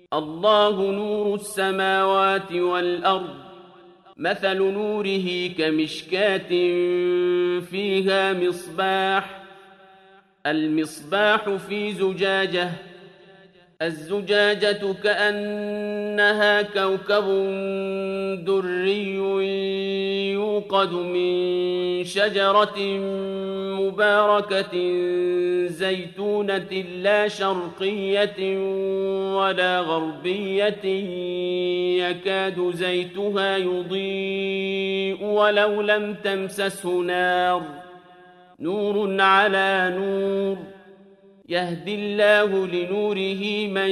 الله نور السماوات والأرض مثل نوره كمشكاة فيها مصباح المصباح في زجاجة الزجاجة كأنها كوكب دري يوقد من شجرة مباركة زيتونة لا شرقية ولا غربية يكاد زيتها يضيء ولو لم تمسسه نار نور على نور يهدي الله لنوره من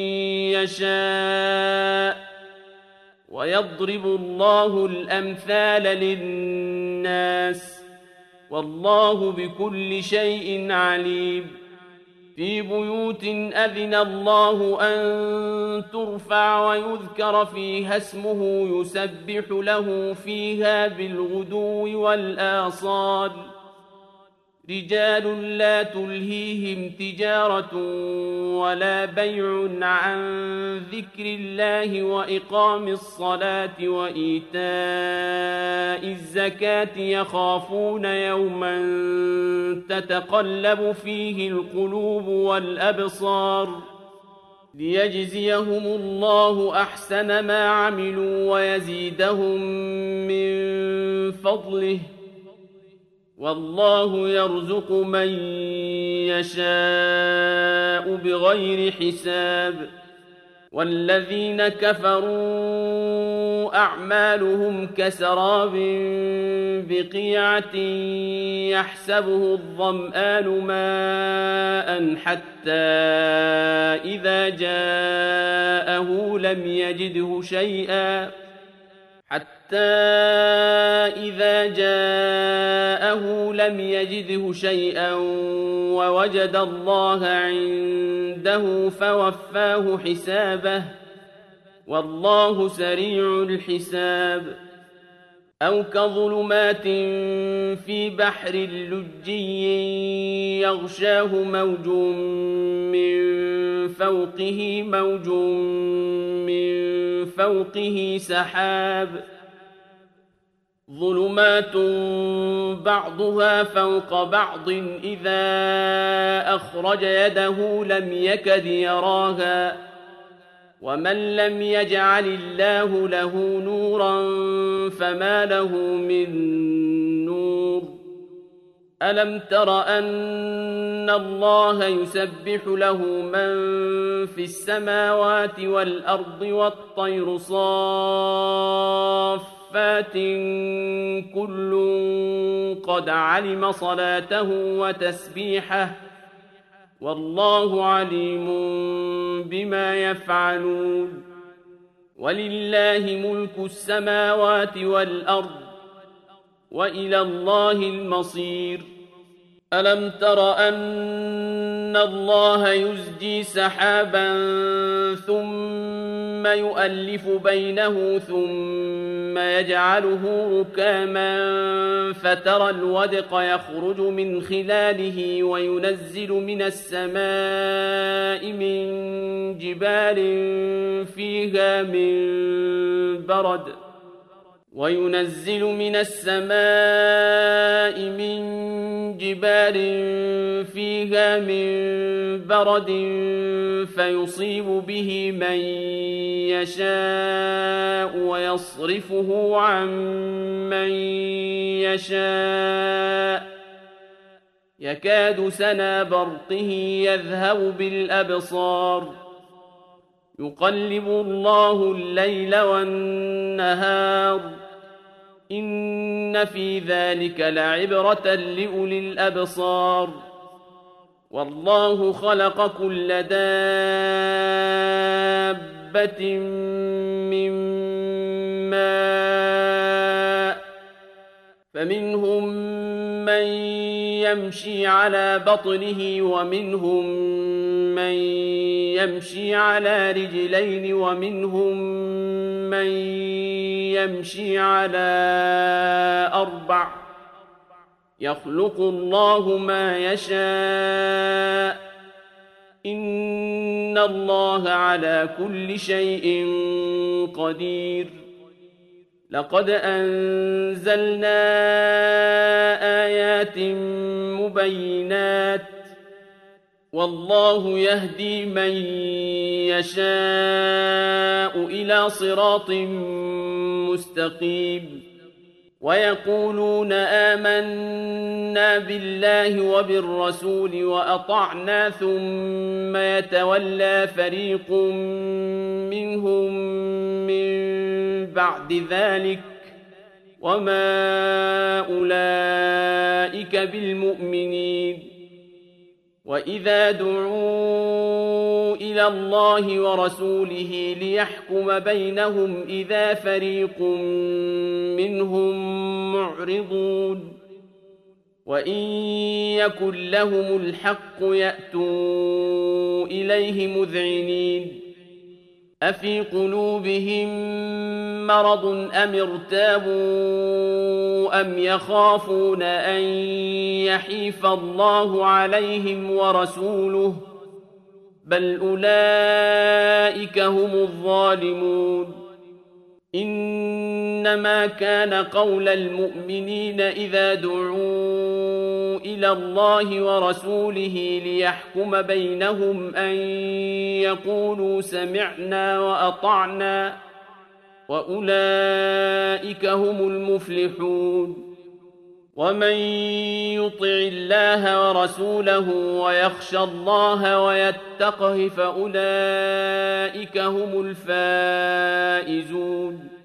يشاء ويضرب الله الأمثال للناس والله بكل شيء عليم في بيوت أذن الله أن ترفع ويذكر فيها اسمه يسبح له فيها بالغدو والآصال رجال لا تلهيهم تجارة ولا بيع عن ذكر الله وإقام الصلاة وإيتاء الزكاة يخافون يوما تتقلب فيه القلوب والأبصار ليجزيهم الله أحسن ما عملوا ويزيدهم من فضله والله يرزق من يشاء بغير حساب والذين كفروا أعمالهم كسراب بقيعة يحسبه الظمآن ماء حتى إذا جاءه لم يجده شيئا ووجد الله عنده فوفاه حسابه والله سريع الحساب أو كظلمات في بحر لجي يغشاه موج من فوقه سحاب ظلمات بعضها فوق بعض إذا أخرج يده لم يكد يراها ومن لم يجعل الله له نورا فما له من نور ألم تر أن الله يسبح له من في السماوات والأرض والطير صافات كل قد علم صلاته وتسبيحه والله عليم بما يفعلون ولله ملك السماوات والأرض وإلى الله المصير ألم تر أن الله يزجي سحابا ثم يؤلف بينه ثم يجعله ركاما فترى الودق يخرج من خلاله وينزل من السماء من جبال فيها من برد فيصيب به من يشاء ويصرفه عن من يشاء يكاد سنا برقه يذهب بالأبصار يقلب الله الليل والنهار إن في ذلك لعبرة لأولي الأبصار والله خلق كل دابة من ماء فمنهم من يمشي على بطنه ومنهم من يمشي على رجلين ومنهم من يمشي على أربع يخلق الله ما يشاء إن إن الله على كل شيء قدير لقد أنزلنا آيات مبينات والله يهدي من يشاء إلى صراط مستقيم ويقولون آمنا بالله وبالرسول وأطعنا ثم يتولى فريق منهم من بعد ذلك وما أولئك بالمؤمنين وإذا دعوا إلى الله ورسوله ليحكم بينهم إذا فريق منهم معرضون وإن يكن لهم الحق يأتوا إليه مذعنين أفي قلوبهم مرض أم ارتابوا أم يخافون أن يحيف الله عليهم ورسوله بل أولئك هم الظالمون إنما كان قول المؤمنين إذا دعوا إلى الله ورسوله ليحكم بينهم أن يقولوا سمعنا وأطعنا وأولئك هم المفلحون ومن يطع الله ورسوله ويخشى الله ويتقه فأولئك هم الفائزون